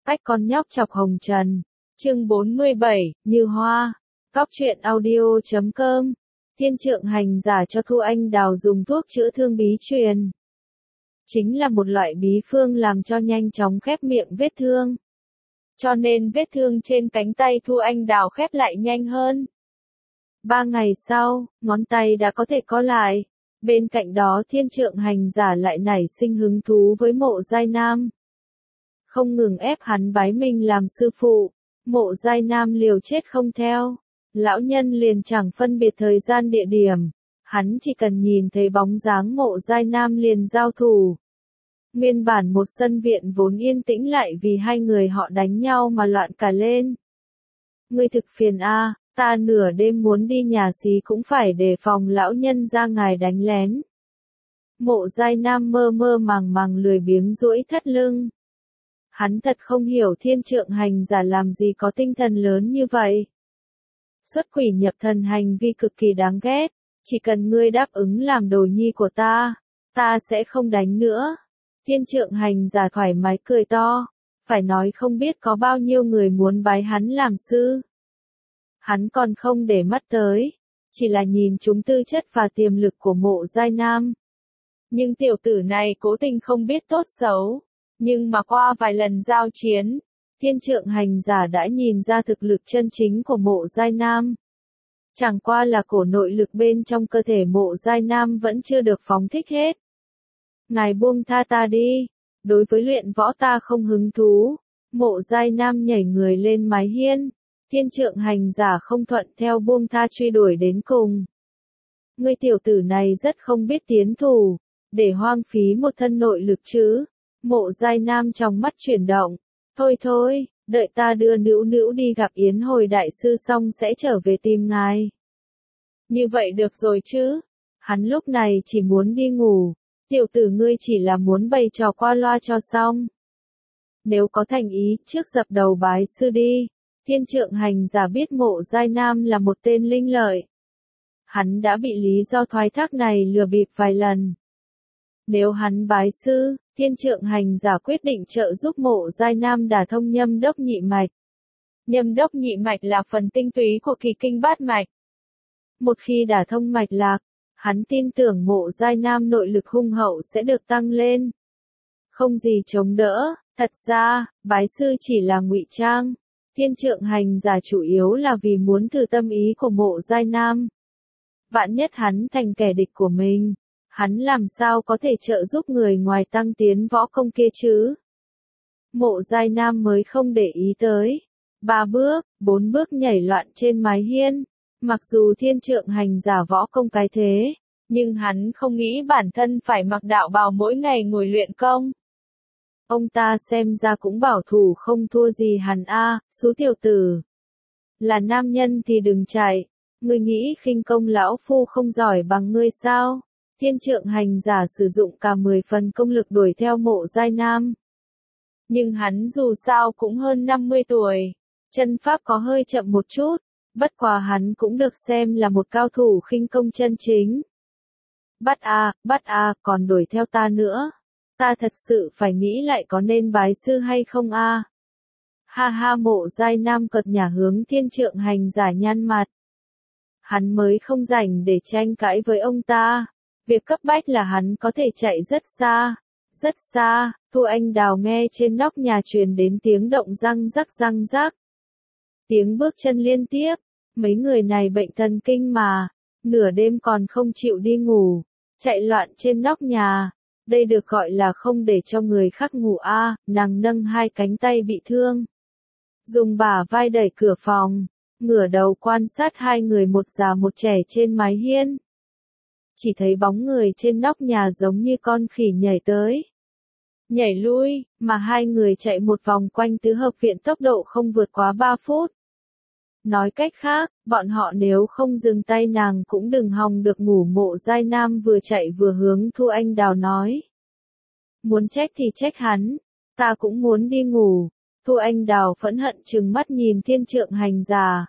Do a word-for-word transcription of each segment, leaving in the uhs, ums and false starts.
Cách con nhóc chọc hồng trần. Chương bốn mươi bảy, Như Hoa. Cóc truyện audio chấm com. Thiên trượng hành giả cho Thu Anh Đào dùng thuốc chữa thương bí truyền. Chính là một loại bí phương làm cho nhanh chóng khép miệng vết thương. Cho nên vết thương trên cánh tay Thu Anh Đào khép lại nhanh hơn. Ba ngày sau, ngón tay đã có thể co lại. Bên cạnh đó thiên trượng hành giả lại nảy sinh hứng thú với Mộ Giai Nam. Không ngừng ép hắn bái mình làm sư phụ. Mộ Giai Nam liều chết không theo. Lão nhân liền chẳng phân biệt thời gian địa điểm. Hắn chỉ cần nhìn thấy bóng dáng Mộ Giai Nam liền giao thủ. Nguyên bản một sân viện vốn yên tĩnh lại vì hai người họ đánh nhau mà loạn cả lên. Ngươi thực phiền a, ta nửa đêm muốn đi nhà xí cũng phải đề phòng lão nhân ra ngài đánh lén. Mộ Giai Nam mơ mơ màng màng lười biếng duỗi thắt lưng. Hắn thật không hiểu thiên trượng hành giả làm gì có tinh thần lớn như vậy. Xuất quỷ nhập thần hành vi cực kỳ đáng ghét, chỉ cần ngươi đáp ứng làm đồ nhi của ta, ta sẽ không đánh nữa. Thiên trượng hành giả thoải mái cười to, phải nói không biết có bao nhiêu người muốn bái hắn làm sư. Hắn còn không để mắt tới, chỉ là nhìn chúng tư chất và tiềm lực của Mộ Giai Nam. Nhưng tiểu tử này cố tình không biết tốt xấu, nhưng mà qua vài lần giao chiến, thiên trượng hành giả đã nhìn ra thực lực chân chính của Mộ Giai Nam. Chẳng qua là cổ nội lực bên trong cơ thể Mộ Giai Nam vẫn chưa được phóng thích hết. Ngài buông tha ta đi, đối với luyện võ ta không hứng thú. Mộ Giai Nam nhảy người lên mái hiên, thiên trượng hành giả không thuận theo buông tha truy đuổi đến cùng. Ngươi tiểu tử này rất không biết tiến thủ, để hoang phí một thân nội lực chứ. Mộ Giai Nam trong mắt chuyển động, thôi thôi, đợi ta đưa Nữu Nữu đi gặp Yến Hồi đại sư xong sẽ trở về tìm ngài. Như vậy được rồi chứ, hắn lúc này chỉ muốn đi ngủ, tiểu tử ngươi chỉ là muốn bày trò qua loa cho xong. Nếu có thành ý, trước dập đầu bái sư đi. Thiên trượng hành giả biết Mộ Giai Nam là một tên linh lợi. Hắn đã bị lý do thoái thác này lừa bịp vài lần. Nếu hắn bái sư, thiên trượng hành giả quyết định trợ giúp Mộ Giai Nam đả thông nhâm đốc nhị mạch. Nhâm đốc nhị mạch là phần tinh túy của kỳ kinh bát mạch. Một khi đả thông mạch lạc, hắn tin tưởng Mộ Giai Nam nội lực hung hậu sẽ được tăng lên. Không gì chống đỡ, thật ra, bái sư chỉ là ngụy trang. Thiên trượng hành giả chủ yếu là vì muốn thử tâm ý của Mộ Giai Nam. Vạn nhất hắn thành kẻ địch của mình, hắn làm sao có thể trợ giúp người ngoài tăng tiến võ công kia chứ? Mộ Giai Nam mới không để ý tới. Ba bước, bốn bước nhảy loạn trên mái hiên. Mặc dù thiên trượng hành giả võ công cái thế, nhưng hắn không nghĩ bản thân phải mặc đạo bào mỗi ngày ngồi luyện công. Ông ta xem ra cũng bảo thủ không thua gì hắn a, à, xú tiểu tử. Là nam nhân thì đừng chạy, ngươi nghĩ khinh công lão phu không giỏi bằng ngươi sao? Thiên trượng hành giả sử dụng cả mười phần công lực đuổi theo Mộ Giai Nam. Nhưng hắn dù sao cũng hơn năm mươi tuổi, chân pháp có hơi chậm một chút, bất quá hắn cũng được xem là một cao thủ khinh công chân chính. Bắt a, bắt a, còn đuổi theo ta nữa. Ta thật sự phải nghĩ lại có nên bái sư hay không a? À? Ha ha, Mộ Giai Nam cợt nhả hướng thiên trượng hành giả nhăn mặt. Hắn mới không rảnh để tranh cãi với ông ta. Việc cấp bách là hắn có thể chạy rất xa. Rất xa, Thu Anh Đào nghe trên nóc nhà truyền đến tiếng động răng rắc răng rắc. Tiếng bước chân liên tiếp. Mấy người này bệnh thần kinh mà. Nửa đêm còn không chịu đi ngủ. Chạy loạn trên nóc nhà. Đây được gọi là không để cho người khác ngủ a. À, nàng nâng hai cánh tay bị thương, dùng bả vai đẩy cửa phòng, ngửa đầu quan sát hai người một già một trẻ trên mái hiên. Chỉ thấy bóng người trên nóc nhà giống như con khỉ nhảy tới, nhảy lui, mà hai người chạy một vòng quanh tứ hợp viện tốc độ không vượt quá ba phút. Nói cách khác, bọn họ nếu không dừng tay nàng cũng đừng hòng được ngủ. Mộ Giai Nam vừa chạy vừa hướng Thu Anh Đào nói. Muốn trách thì trách hắn, ta cũng muốn đi ngủ. Thu Anh Đào phẫn hận trừng mắt nhìn thiên trượng hành giả.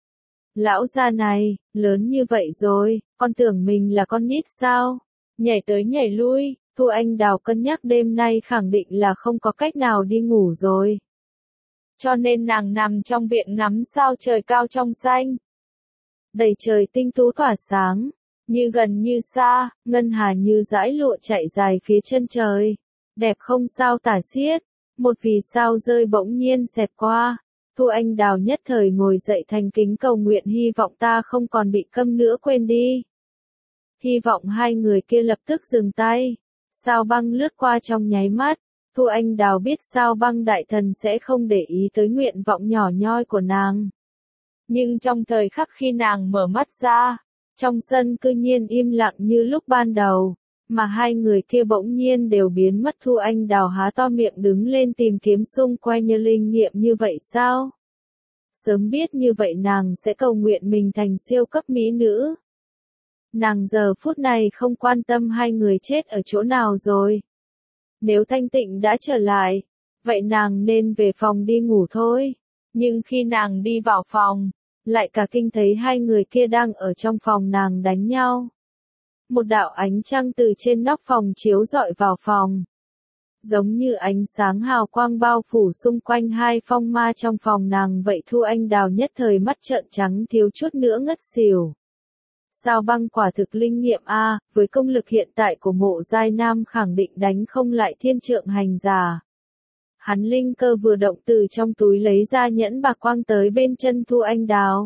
Lão già này, lớn như vậy rồi, con tưởng mình là con nít sao? Nhảy tới nhảy lui, Thu Anh Đào cân nhắc đêm nay khẳng định là không có cách nào đi ngủ rồi. cho nên nàng nằm trong viện ngắm sao trời cao trong xanh. Đầy trời tinh tú tỏa sáng, như gần như xa, ngân hà như dải lụa chạy dài phía chân trời, đẹp không sao tả xiết. Một vì sao rơi bỗng nhiên xẹt qua, Thu Anh Đào nhất thời ngồi dậy thành kính cầu nguyện hy vọng ta không còn bị câm nữa quên đi. Hy vọng hai người kia lập tức dừng tay. Sao Băng lướt qua trong nháy mắt, Thu Anh Đào biết Sao Băng đại thần sẽ không để ý tới nguyện vọng nhỏ nhoi của nàng. Nhưng trong thời khắc khi nàng mở mắt ra, trong sân cư nhiên im lặng như lúc ban đầu, mà hai người kia bỗng nhiên đều biến mất. Thu Anh Đào há to miệng đứng lên tìm kiếm xung quanh như linh nghiệm như vậy sao? Sớm biết như vậy nàng sẽ cầu nguyện mình thành siêu cấp mỹ nữ. Nàng giờ phút này không quan tâm hai người chết ở chỗ nào rồi. Nếu thanh tịnh đã trở lại, vậy nàng nên về phòng đi ngủ thôi. Nhưng khi nàng đi vào phòng, lại cả kinh thấy hai người kia đang ở trong phòng nàng đánh nhau. Một đạo ánh trăng từ trên nóc phòng chiếu rọi vào phòng. Giống như ánh sáng hào quang bao phủ xung quanh hai phong ma trong phòng nàng vậy. Thu Anh Đào nhất thời mắt trợn trắng thiếu chút nữa ngất xỉu. Sao Băng quả thực linh nghiệm a, với công lực hiện tại của Mộ Giai Nam khẳng định đánh không lại thiên trượng hành giả. Hắn linh cơ vừa động từ trong túi lấy ra nhẫn bạc quang tới bên chân Thu Anh Đào.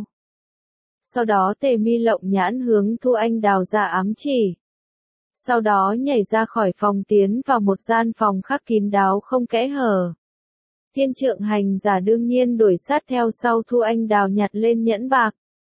Sau đó Tề Mi lộng nhãn hướng Thu Anh Đào ra ám chỉ. Sau đó nhảy ra khỏi phòng tiến vào một gian phòng khắc kín đáo không kẽ hở. Thiên trượng hành giả đương nhiên đuổi sát theo sau Thu Anh Đào nhặt lên nhẫn bạc.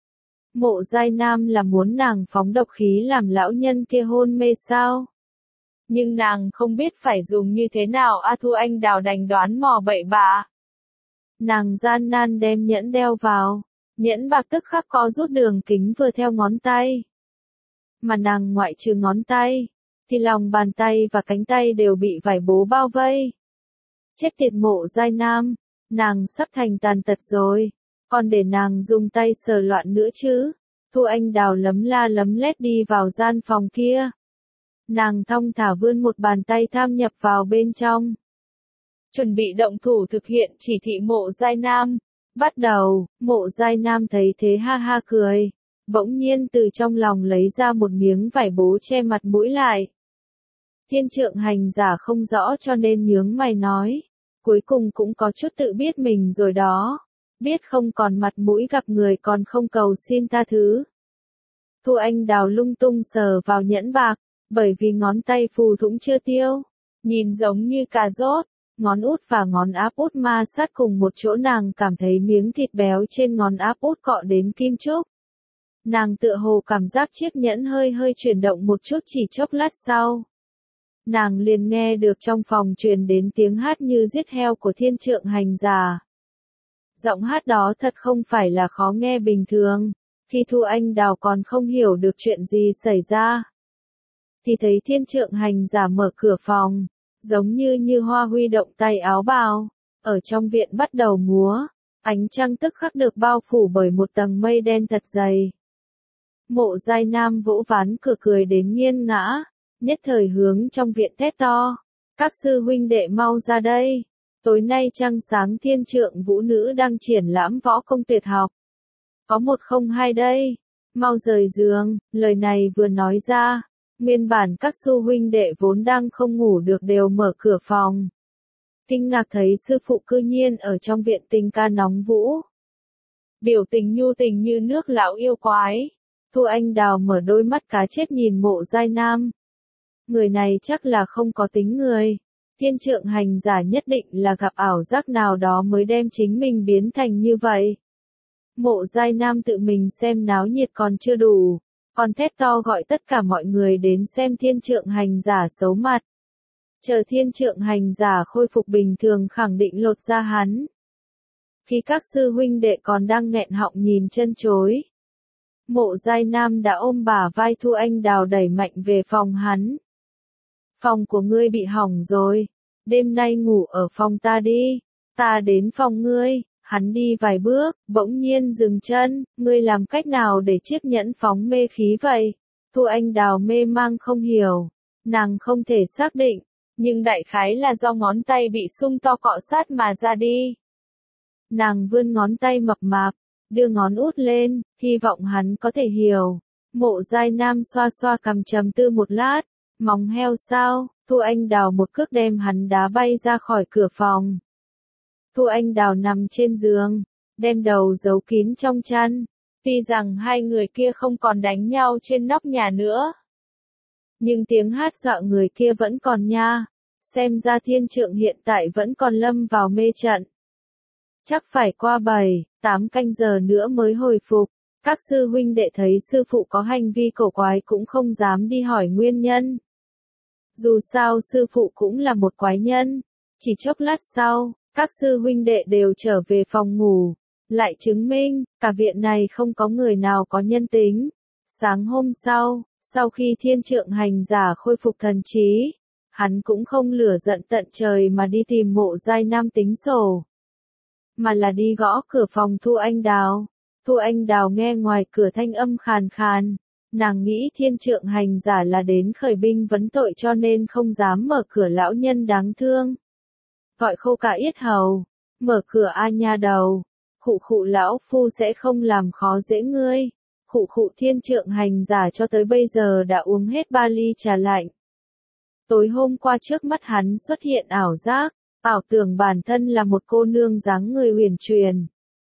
Mộ Giai Nam là muốn nàng phóng độc khí làm lão nhân kia hôn mê sao? Nhưng nàng không biết phải dùng như thế nào. A Thu Anh Đào đành đoán mò bậy bạ. Nàng gian nan đem nhẫn đeo vào, nhẫn bạc tức khắc có rút đường kính vừa theo ngón tay. Mà nàng ngoại trừ ngón tay, thì lòng bàn tay và cánh tay đều bị vải bố bao vây. Chết tiệt Mộ Giai Nam, nàng sắp thành tàn tật rồi, còn để nàng dùng tay sờ loạn nữa chứ. Thu Anh Đào lấm la lấm lét đi vào gian phòng kia. Nàng thong thả vươn một bàn tay tham nhập vào bên trong. Chuẩn bị động thủ thực hiện chỉ thị Mộ Giai Nam. Bắt đầu, Mộ Giai Nam thấy thế ha ha cười. Bỗng nhiên từ trong lòng lấy ra một miếng vải bố che mặt mũi lại. Thiên trượng hành giả không rõ cho nên nhướng mày nói. Cuối cùng cũng có chút tự biết mình rồi đó. Biết không còn mặt mũi gặp người còn không cầu xin tha thứ. Thu Anh Đào lung tung sờ vào nhẫn bạc, bởi vì ngón tay phù thủng chưa tiêu. Nhìn giống như cà rốt, ngón út và ngón áp út ma sát cùng một chỗ nàng cảm thấy miếng thịt béo trên ngón áp út cọ đến kim chúc. Nàng tựa hồ cảm giác chiếc nhẫn hơi hơi chuyển động một chút chỉ chốc lát sau. Nàng liền nghe được trong phòng truyền đến tiếng hát như giết heo của thiên trượng hành giả. Giọng hát đó thật không phải là khó nghe bình thường. Khi Thu Anh Đào còn không hiểu được chuyện gì xảy ra, thì thấy thiên trượng hành giả mở cửa phòng, giống như như hoa huy động tay áo bào, ở trong viện bắt đầu múa. Ánh trăng tức khắc được bao phủ bởi một tầng mây đen thật dày. Mộ Giai Nam vỗ ván cửa cười đến nghiêng ngã, nhất thời hướng trong viện thét to. Các sư huynh đệ mau ra đây. Tối nay trăng sáng thiên trượng vũ nữ đang triển lãm võ công tuyệt học. Có một không hai đây. Mau rời giường. Lời này vừa nói ra, nguyên bản các sư huynh đệ vốn đang không ngủ được đều mở cửa phòng. Kinh ngạc thấy sư phụ cư nhiên ở trong viện tình ca nóng vũ. Biểu tình nhu tình như nước lão yêu quái. Thu Anh Đào mở đôi mắt cá chết nhìn Mộ Giai Nam. Người này chắc là không có tính người. Thiên trượng hành giả nhất định là gặp ảo giác nào đó mới đem chính mình biến thành như vậy. Mộ Giai Nam tự mình xem náo nhiệt còn chưa đủ, còn thét to gọi tất cả mọi người đến xem thiên trượng hành giả xấu mặt. Chờ thiên trượng hành giả khôi phục bình thường khẳng định lột ra hắn. Khi các sư huynh đệ còn đang nghẹn họng nhìn chân chối, Mộ Giai Nam đã ôm bả vai Thu Anh Đào đẩy mạnh về phòng hắn. Phòng của ngươi bị hỏng rồi, đêm nay ngủ ở phòng ta đi, ta đến phòng ngươi. Hắn đi vài bước, bỗng nhiên dừng chân. Ngươi làm cách nào để chiếc nhẫn phóng mê khí vậy? Thu Anh Đào mê mang không hiểu, nàng không thể xác định, nhưng đại khái là do ngón tay bị sung to cọ sát mà ra đi. Nàng vươn ngón tay mập mạp, đưa ngón út lên, hy vọng hắn có thể hiểu. Mộ Giai Nam xoa xoa cằm trầm tư một lát, móng heo sao? Thu Anh Đào một cước đem hắn đá bay ra khỏi cửa phòng. Thu Anh Đào nằm trên giường, đem đầu giấu kín trong chăn. Tuy rằng hai người kia không còn đánh nhau trên nóc nhà nữa, nhưng tiếng hát dọa người kia vẫn còn nha. Xem ra Thiên Trượng hiện tại vẫn còn lâm vào mê trận. Chắc phải qua bảy, tám canh giờ nữa mới hồi phục. Các sư huynh đệ thấy sư phụ có hành vi cổ quái cũng không dám đi hỏi nguyên nhân. Dù sao sư phụ cũng là một quái nhân. Chỉ chốc lát sau, các sư huynh đệ đều trở về phòng ngủ. Lại chứng minh, cả viện này không có người nào có nhân tính. Sáng hôm sau, sau khi Thiên Trượng hành giả khôi phục thần trí, hắn cũng không lửa giận tận trời mà đi tìm Mộ Giai Nam tính sổ, mà là đi gõ cửa phòng Thu Anh Đào. Thu Anh Đào nghe ngoài cửa thanh âm khàn khàn, nàng nghĩ Thiên Trượng hành giả là đến khởi binh vấn tội cho nên không dám mở cửa, lão nhân đáng thương. Gọi khô cả yết hầu, mở cửa a nha đầu, khụ khụ lão phu sẽ không làm khó dễ ngươi. Khụ khụ Thiên Trượng hành giả cho tới bây giờ đã uống hết ba ly trà lạnh. Tối hôm qua trước mắt hắn xuất hiện ảo giác, ảo tưởng bản thân là một cô nương dáng người huyền truyền.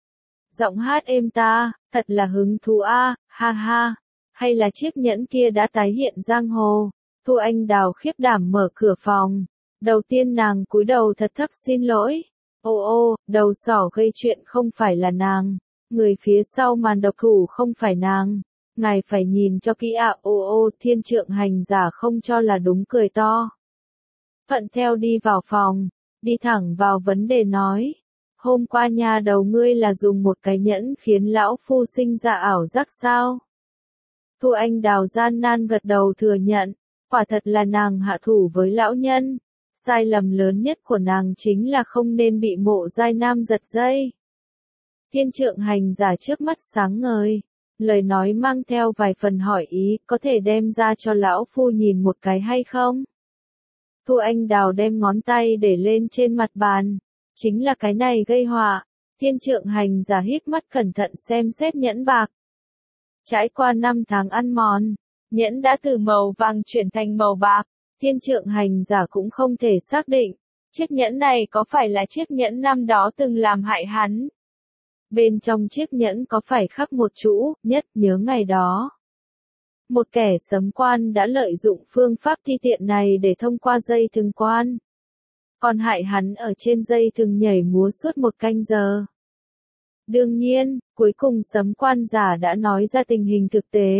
Giọng hát êm ta, thật là hứng thú a, ha ha, hay là chiếc nhẫn kia đã tái hiện giang hồ. Thu Anh Đào khiếp đảm mở cửa phòng, đầu tiên nàng cúi đầu thật thấp xin lỗi. Ô ô, đầu sỏ gây chuyện không phải là nàng, người phía sau màn độc thủ không phải nàng, ngài phải nhìn cho kỹ ạ. À. Ô ô, Thiên Trượng hành giả không cho là đúng cười to. Thuận theo đi vào phòng, đi thẳng vào vấn đề nói. Hôm qua nhà đầu ngươi là dùng một cái nhẫn khiến lão phu sinh ra ảo giác sao? Thu Anh Đào gian nan gật đầu thừa nhận, quả thật là nàng hạ thủ với lão nhân. Sai lầm lớn nhất của nàng chính là không nên bị Mộ Giai Nam giật dây. Thiên Trượng hành giả trước mắt sáng ngời, lời nói mang theo vài phần hỏi ý, có thể đem ra cho lão phu nhìn một cái hay không? Thu Anh Đào đem ngón tay để lên trên mặt bàn, chính là cái này gây họa. Thiên Trượng hành giả hít mắt cẩn thận xem xét nhẫn bạc. Trải qua năm tháng ăn mòn, nhẫn đã từ màu vàng chuyển thành màu bạc. Thiên Trượng hành giả cũng không thể xác định, chiếc nhẫn này có phải là chiếc nhẫn năm đó từng làm hại hắn. Bên trong chiếc nhẫn có phải khắc một chữ, nhất nhớ ngày đó. Một kẻ sấm quan đã lợi dụng phương pháp thi tiện này để thông qua dây thừng quan. Còn hại hắn ở trên dây thừng nhảy múa suốt một canh giờ. Đương nhiên, cuối cùng sấm quan giả đã nói ra tình hình thực tế.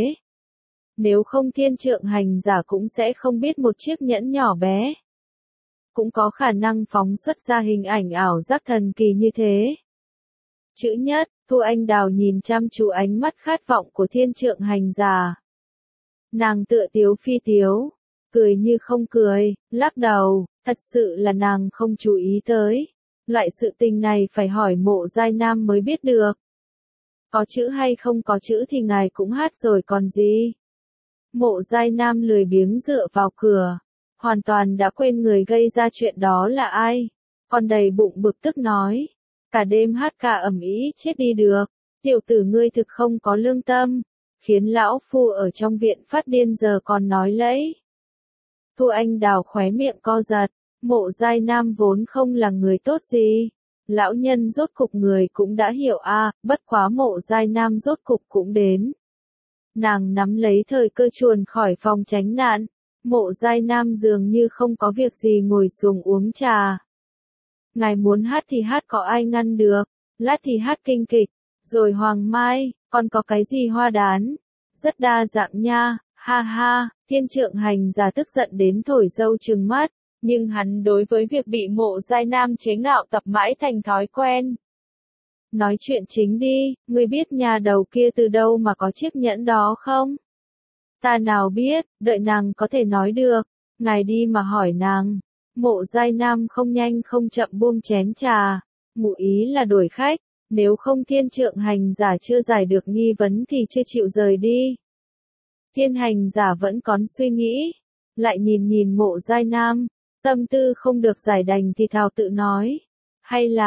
Nếu không Thiên Trượng hành giả cũng sẽ không biết một chiếc nhẫn nhỏ bé cũng có khả năng phóng xuất ra hình ảnh ảo giác thần kỳ như thế. Chữ nhất, Thu Anh Đào nhìn chăm chú ánh mắt khát vọng của Thiên Trượng hành giả. Nàng tựa tiếu phi tiếu, cười như không cười, lắc đầu, thật sự là nàng không chú ý tới. Loại sự tình này phải hỏi Mộ Giai Nam mới biết được. Có chữ hay không có chữ thì ngài cũng hát rồi còn gì. Mộ Giai Nam lười biếng dựa vào cửa, hoàn toàn đã quên người gây ra chuyện đó là ai. Còn đầy bụng bực tức nói, cả đêm hát cả ầm ĩ chết đi được, tiểu tử ngươi thực không có lương tâm, khiến lão phu ở trong viện phát điên giờ còn nói lẫy. Thu Anh Đào khóe miệng co giật, Mộ Giai Nam vốn không là người tốt gì. Lão nhân rốt cục người cũng đã hiểu a, à, bất quá Mộ Giai Nam rốt cục cũng đến. Nàng nắm lấy thời cơ chuồn khỏi phòng tránh nạn. Mộ Giai Nam dường như không có việc gì ngồi xuống uống trà. Ngài muốn hát thì hát có ai ngăn được, lát thì hát kinh kịch, rồi hoàng mai, còn có cái gì hoa đán. Rất đa dạng nha, ha ha. Thiên Trượng hành giả tức giận đến thổi dâu trừng mắt, nhưng hắn đối với việc bị Mộ Giai Nam chế ngạo tập mãi thành thói quen. Nói chuyện chính đi, ngươi biết nhà đầu kia từ đâu mà có chiếc nhẫn đó không? Ta nào biết, đợi nàng có thể nói được, ngài đi mà hỏi nàng. Mộ Giai Nam không nhanh không chậm buông chén trà, ngụ ý là đổi khách, nếu không Thiên Trượng hành giả chưa giải được nghi vấn thì chưa chịu rời đi. Thiên hành giả vẫn còn suy nghĩ, lại nhìn nhìn Mộ Giai Nam, tâm tư không được giải đành thì thào tự nói, hay là,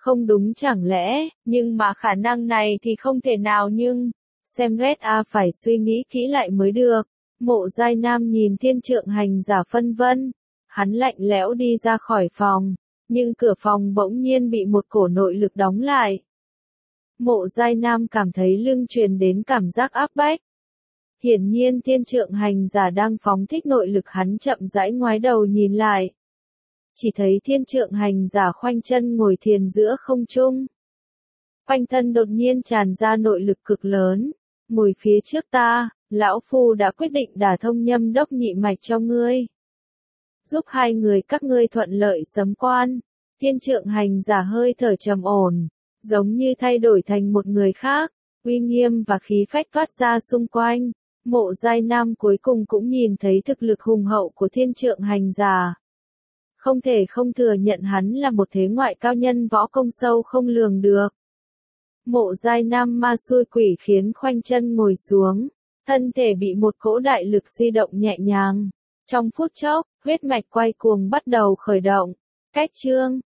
Không đúng chẳng lẽ, nhưng mà khả năng này thì không thể nào nhưng, xem Red A phải suy nghĩ kỹ lại mới được. Mộ Giai Nam nhìn thiên trượng hành giả phân vân, hắn lạnh lẽo đi ra khỏi phòng, nhưng cửa phòng bỗng nhiên bị một cổ nội lực đóng lại. Mộ Giai Nam cảm thấy lưng truyền đến cảm giác áp bách. Hiển nhiên thiên trượng hành giả đang phóng thích nội lực, hắn chậm rãi ngoái đầu nhìn lại. Chỉ thấy thiên trượng hành giả khoanh chân ngồi thiền giữa không trung. Quanh thân đột nhiên tràn ra nội lực cực lớn. Ngồi phía trước ta, lão phu đã quyết định đả thông nhâm đốc nhị mạch cho ngươi. Giúp hai người các ngươi thuận lợi sấm quan. Thiên trượng hành giả hơi thở trầm ổn, giống như thay đổi thành một người khác, uy nghiêm và khí phách toát ra xung quanh. Mộ Giai Nam cuối cùng cũng nhìn thấy thực lực hùng hậu của thiên trượng hành giả. Không thể không thừa nhận hắn là một thế ngoại cao nhân võ công sâu không lường được. Mộ Giai Nam ma xui quỷ khiến khoanh chân ngồi xuống, thân thể bị một cỗ đại lực di động nhẹ nhàng. Trong phút chốc, huyết mạch quay cuồng bắt đầu khởi động. Cách chương